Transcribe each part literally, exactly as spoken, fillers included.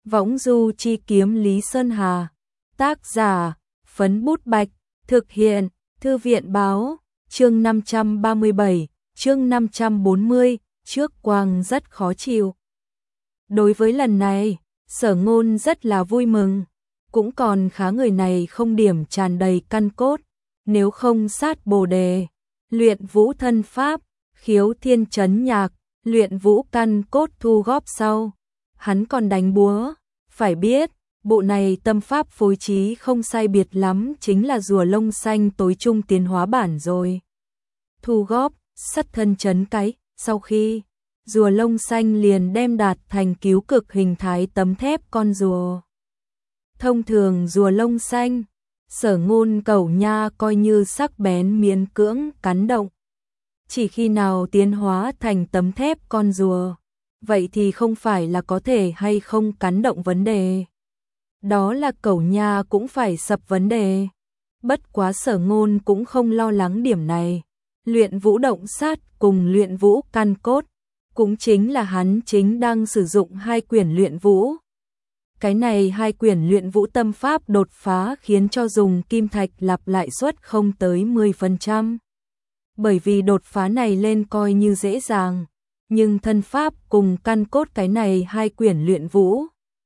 Võng du chi kiếm Lý Sơn Hà. Tác giả, Phấn Bút Bạch. Thực hiện, Thư viện báo. Chương năm trăm ba mươi bảy, chương năm trăm bốn mươi, trước quang rất khó chịu. Đối với lần này, Sở Ngôn rất là vui mừng. Cũng còn khá người này không điểm tràn đầy căn cốt. Nếu không sát bồ đề, luyện vũ thân pháp, khiếu thiên chấn nhạc, luyện vũ căn cốt thu góp sau. Hắn còn đánh búa. Phải biết, bộ này tâm pháp phối trí không sai biệt lắm chính là rùa lông xanh tối trung tiến hóa bản rồi. Thu góp, sắt thân chấn cái, sau khi rùa lông xanh liền đem đạt thành cứu cực hình thái tấm thép con rùa. Thông thường rùa lông xanh, Sở Ngôn cẩu nha coi như sắc bén miễn cưỡng cắn động. Chỉ khi nào tiến hóa thành tấm thép con rùa, vậy thì không phải là có thể hay không cắn động vấn đề. Đó là cẩu nha cũng phải sập vấn đề. Bất quá Sở Ngôn cũng không lo lắng điểm này. Luyện vũ động sát cùng luyện vũ căn cốt, cũng chính là hắn chính đang sử dụng hai quyển luyện vũ. Cái này hai quyển luyện vũ tâm pháp đột phá khiến cho dùng kim thạch lặp lại suất không tới mười phần trăm. Bởi vì đột phá này lên coi như dễ dàng, nhưng thân pháp cùng căn cốt cái này hai quyển luyện vũ.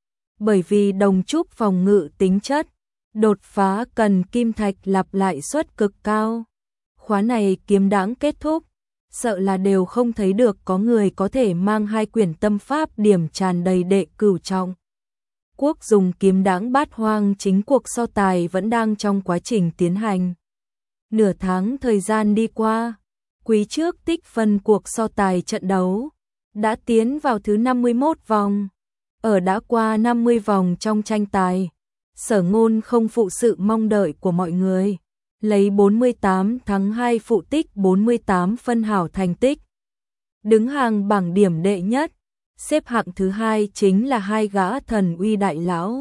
Bởi vì đồng trúc phòng ngự tính chất, đột phá cần kim thạch lặp lại suất cực cao. Khóa này kiếm đãng kết thúc, sợ là đều không thấy được có người có thể mang hai quyển tâm pháp điểm tràn đầy đệ cửu trọng. Quốc dùng kiếm đãng bát hoang chính cuộc so tài vẫn đang trong quá trình tiến hành. Nửa tháng thời gian đi qua, quý trước tích phân cuộc so tài trận đấu đã tiến vào thứ năm mươi mốt vòng. Ở đã qua năm mươi vòng trong tranh tài, Sở Ngôn không phụ sự mong đợi của mọi người, lấy bốn mươi tám thắng hai phụ tích bốn mươi tám phân hảo thành tích. Đứng hàng bảng điểm đệ nhất, xếp hạng thứ hai chính là hai gã thần uy đại lão.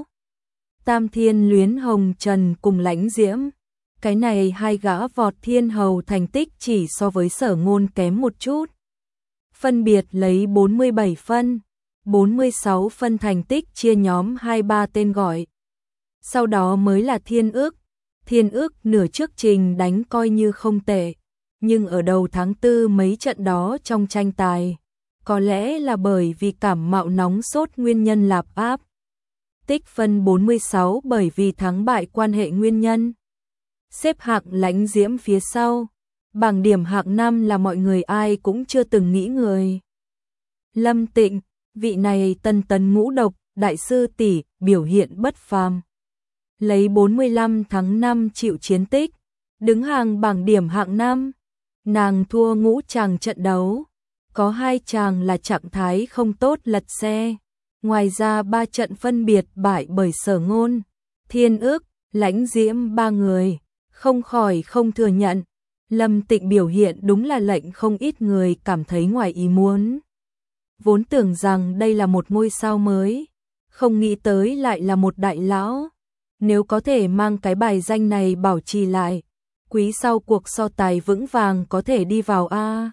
Tam Thiên Luyến Hồng Trần cùng Lãnh Diễm. Cái này hai gã vọt thiên hầu thành tích chỉ so với Sở Ngôn kém một chút. Phân biệt lấy bốn mươi bảy phân, bốn mươi sáu phân thành tích chia nhóm hai ba tên gọi. Sau đó mới là Thiên Ước. Thiên Ước nửa trước trình đánh coi như không tệ, nhưng ở đầu tháng tư mấy trận đó trong tranh tài, có lẽ là bởi vì cảm mạo nóng sốt nguyên nhân lạp áp. Tích phân bốn mươi sáu bởi vì thắng bại quan hệ nguyên nhân. Xếp hạng Lãnh Diễm phía sau, bảng điểm hạng năm là mọi người ai cũng chưa từng nghĩ người. Lâm Tịnh, vị này tân tấn ngũ độc, đại sư tỷ, biểu hiện bất phàm. Lấy bốn mươi lăm thắng năm chịu chiến tích, đứng hàng bảng điểm hạng năm. Nàng thua ngũ chàng trận đấu, có hai chàng là trạng thái không tốt lật xe. Ngoài ra ba trận phân biệt bại bởi Sở Ngôn, Thiên Ước, Lãnh Diễm ba người. Không khỏi không thừa nhận, Lâm Tịnh biểu hiện đúng là lệnh không ít người cảm thấy ngoài ý muốn. Vốn tưởng rằng đây là một ngôi sao mới, không nghĩ tới lại là một đại lão. Nếu có thể mang cái bài danh này bảo trì lại, quý sau cuộc so tài vững vàng có thể đi vào A.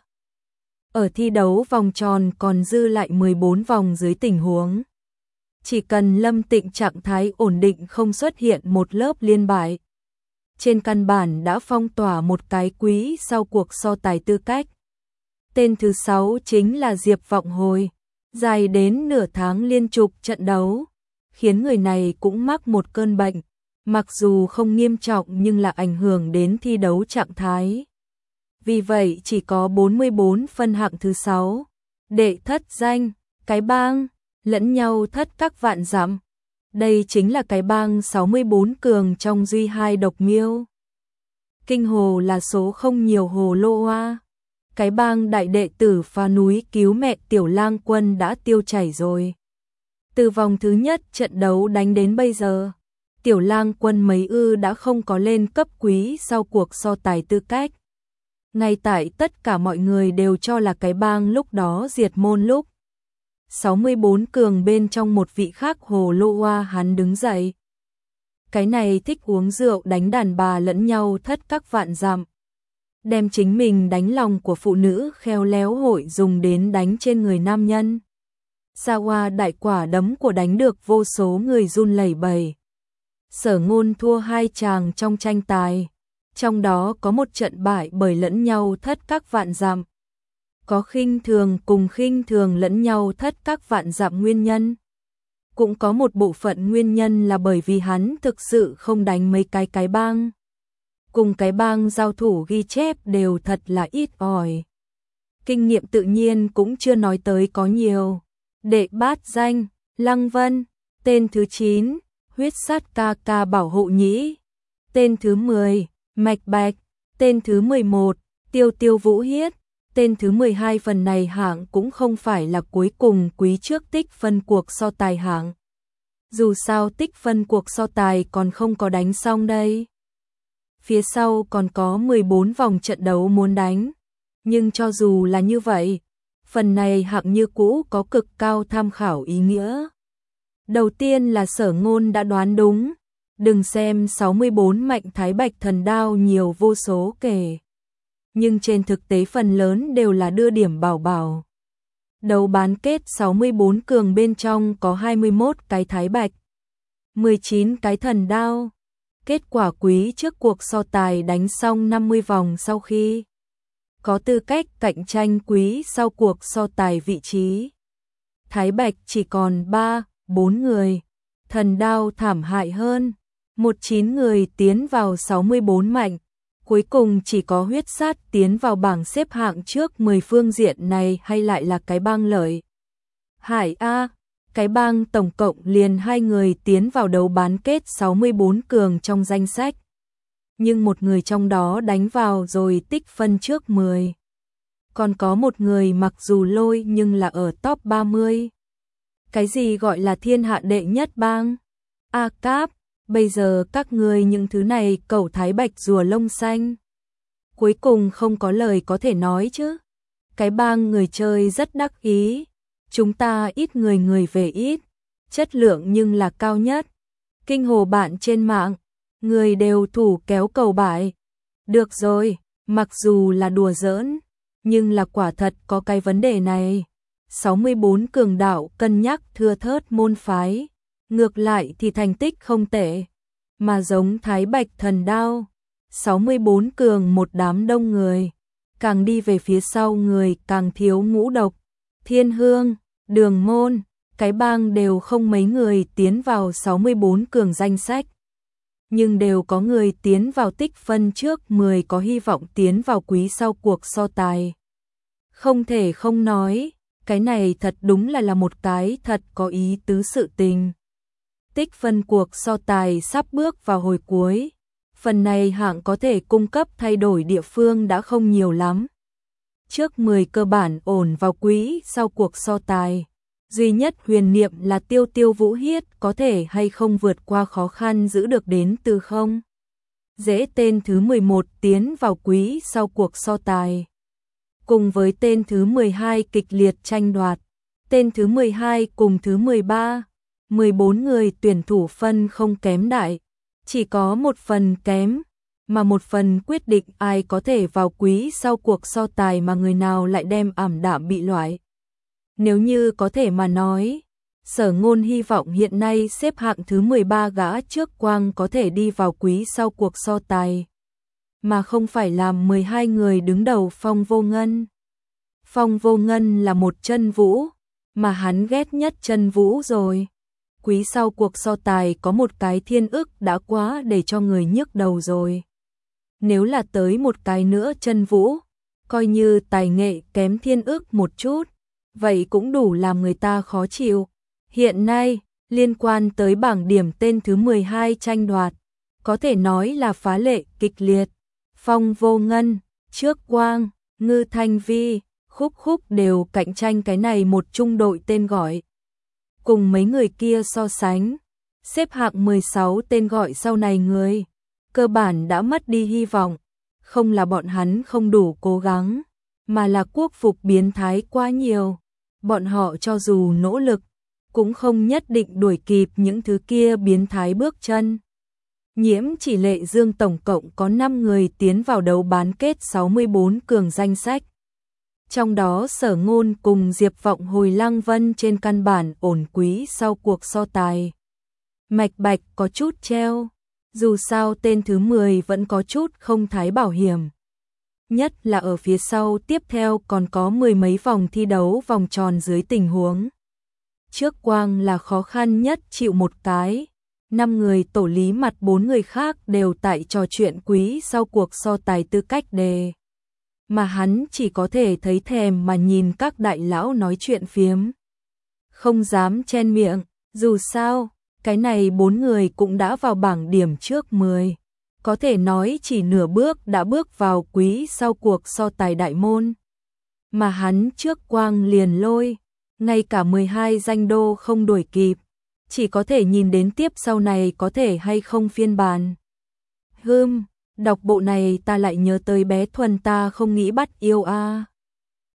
Ở thi đấu vòng tròn còn dư lại mười bốn vòng dưới tình huống. Chỉ cần Lâm Tịnh trạng thái ổn định không xuất hiện một lớp liên bại, trên căn bản đã phong tỏa một cái quý sau cuộc so tài tư cách. Tên thứ sáu chính là Diệp Vọng Hồi, dài đến nửa tháng liên tục trận đấu, khiến người này cũng mắc một cơn bệnh, mặc dù không nghiêm trọng nhưng là ảnh hưởng đến thi đấu trạng thái. Vì vậy chỉ có bốn mươi bốn phân hạng thứ sáu, đệ thất danh, cái bang, lẫn nhau thất các vạn dặm. Đây chính là cái bang sáu mươi bốn cường trong duy hai độc miêu. Kinh hồ là số không nhiều hồ lô hoa. Cái bang đại đệ tử phá núi cứu mẹ Tiểu Lang Quân đã tiêu chảy rồi. Từ vòng thứ nhất trận đấu đánh đến bây giờ, Tiểu Lang Quân mấy ư đã không có lên cấp quý sau cuộc so tài tư cách. Ngay tại tất cả mọi người đều cho là cái bang lúc đó diệt môn lúc. sáu mươi bốn cường bên trong một vị khác hồ lô hoa hắn đứng dậy. Cái này thích uống rượu đánh đàn bà lẫn nhau thất các vạn dặm. Đem chính mình đánh lòng của phụ nữ khéo léo hội dùng đến đánh trên người nam nhân. Sawa đại quả đấm của đánh được vô số người run lẩy bẩy. Sở Ngôn thua hai chàng trong tranh tài, trong đó có một trận bại bởi lẫn nhau thất các vạn dặm. Có khinh thường cùng khinh thường lẫn nhau thất các vạn dặm nguyên nhân. Cũng có một bộ phận nguyên nhân là bởi vì hắn thực sự không đánh mấy cái cái bang. Cùng cái bang giao thủ ghi chép đều thật là ít ỏi. Kinh nghiệm tự nhiên cũng chưa nói tới có nhiều. Đệ bát danh, Lăng Vân. Tên thứ chín, huyết sát ca ca bảo hộ nhĩ. Tên thứ mười, Mạch Bạch. Tên thứ mười một, Tiêu Tiêu Vũ Hiết. Tên thứ mười hai phần này hạng cũng không phải là cuối cùng quý trước tích phân cuộc so tài hạng. Dù sao tích phân cuộc so tài còn không có đánh xong đây. Phía sau còn có mười bốn vòng trận đấu muốn đánh. Nhưng cho dù là như vậy, phần này hạng như cũ có cực cao tham khảo ý nghĩa. Đầu tiên là Sở Ngôn đã đoán đúng. Đừng xem sáu mươi bốn mạnh thái bạch thần đao nhiều vô số kể. Nhưng trên thực tế phần lớn đều là đưa điểm bảo bảo. Đấu bán kết sáu mươi bốn cường bên trong có hai mươi mốt cái thái bạch, mười chín cái thần đao. Kết quả quý trước cuộc so tài đánh xong năm mươi vòng sau khi có tư cách cạnh tranh quý sau cuộc so tài vị trí. Thái bạch chỉ còn ba, bốn người. Thần đao thảm hại hơn, một chín người tiến vào sáu mươi bốn mạnh. Cuối cùng chỉ có huyết sát tiến vào bảng xếp hạng trước mười phương diện này hay lại là cái bang lợi. Hải A, cái bang tổng cộng liền hai người tiến vào đấu bán kết sáu mươi bốn cường trong danh sách. Nhưng một người trong đó đánh vào rồi tích phân trước mười. Còn có một người mặc dù lôi nhưng là ở top ba mươi. Cái gì gọi là thiên hạ đệ nhất bang? A Cáp. Bây giờ các ngươi những thứ này cẩu thái bạch rùa lông xanh. Cuối cùng không có lời có thể nói chứ. Cái bang người chơi rất đắc ý. Chúng ta ít người người về ít. Chất lượng nhưng là cao nhất. Kinh hồ bạn trên mạng. Người đều thủ kéo cầu bại. Được rồi, mặc dù là đùa giỡn. Nhưng là quả thật có cái vấn đề này. sáu mươi bốn cường đạo cân nhắc thưa thớt môn phái. Ngược lại thì thành tích không tệ, mà giống thái bạch thần đao, sáu mươi bốn cường một đám đông người, càng đi về phía sau người càng thiếu ngũ độc, thiên hương, đường môn, cái bang đều không mấy người tiến vào sáu mươi bốn cường danh sách. Nhưng đều có người tiến vào tích phân trước mười có hy vọng tiến vào quý sau cuộc so tài. Không thể không nói, cái này thật đúng là là một cái thật có ý tứ sự tình. Tích phân cuộc so tài sắp bước vào hồi cuối. Phần này hạng có thể cung cấp thay đổi địa phương đã không nhiều lắm. Trước mười cơ bản ổn vào quý sau cuộc so tài. Duy nhất huyền niệm là Tiêu Tiêu Vũ Hiết có thể hay không vượt qua khó khăn giữ được đến từ không. Dễ tên thứ mười một tiến vào quý sau cuộc so tài. Cùng với tên thứ mười hai kịch liệt tranh đoạt. Tên thứ mười hai cùng thứ mười ba. mười bốn người tuyển thủ phân không kém đại, chỉ có một phần kém, mà một phần quyết định ai có thể vào quý sau cuộc so tài mà người nào lại đem ảm đạm bị loại. Nếu như có thể mà nói, Sở Ngôn hy vọng hiện nay xếp hạng thứ mười ba gã trước quang có thể đi vào quý sau cuộc so tài, mà không phải làm mười hai người đứng đầu Phong Vô Ngân. Phong Vô Ngân là một chân vũ, mà hắn ghét nhất chân vũ rồi. Quý sau cuộc so tài có một cái thiên ức đã quá để cho người nhức đầu rồi. Nếu là tới một cái nữa chân vũ, coi như tài nghệ kém thiên ức một chút, vậy cũng đủ làm người ta khó chịu. Hiện nay, liên quan tới bảng điểm tên thứ mười hai tranh đoạt, có thể nói là phá lệ kịch liệt. Phong Vô Ngân, Trước Quang, Ngư Thanh Vi, Khúc Khúc đều cạnh tranh cái này một trung đội tên gọi. Cùng mấy người kia so sánh, xếp hạng mười sáu tên gọi sau này người, cơ bản đã mất đi hy vọng, không là bọn hắn không đủ cố gắng, mà là quốc phục biến thái quá nhiều, bọn họ cho dù nỗ lực, cũng không nhất định đuổi kịp những thứ kia biến thái bước chân. Nhiễm Chỉ Lệ Dương tổng cộng có năm người tiến vào đấu bán kết sáu mươi bốn cường danh sách. Trong đó Sở Ngôn cùng Diệp Vọng Hồi Lăng Vân trên căn bản ổn quý sau cuộc so tài. Mạch Bạch có chút treo, dù sao tên thứ mười vẫn có chút không thái bảo hiểm. Nhất là ở phía sau tiếp theo còn có mười mấy vòng thi đấu vòng tròn dưới tình huống. Trước quang là khó khăn nhất chịu một cái. Năm người tổ lý mặt bốn người khác đều tại trò chuyện quý sau cuộc so tài tư cách đề. Mà hắn chỉ có thể thấy thèm mà nhìn các đại lão nói chuyện phiếm. Không dám chen miệng, dù sao, cái này bốn người cũng đã vào bảng điểm trước mười. Có thể nói chỉ nửa bước đã bước vào quý sau cuộc so tài đại môn. Mà hắn trước quang liền lôi, ngay cả mười hai danh đô không đuổi kịp. Chỉ có thể nhìn đến tiếp sau này có thể hay không phiên bản. Hừm, đọc bộ này ta lại nhớ tới bé Thuần ta không nghĩ bắt yêu a.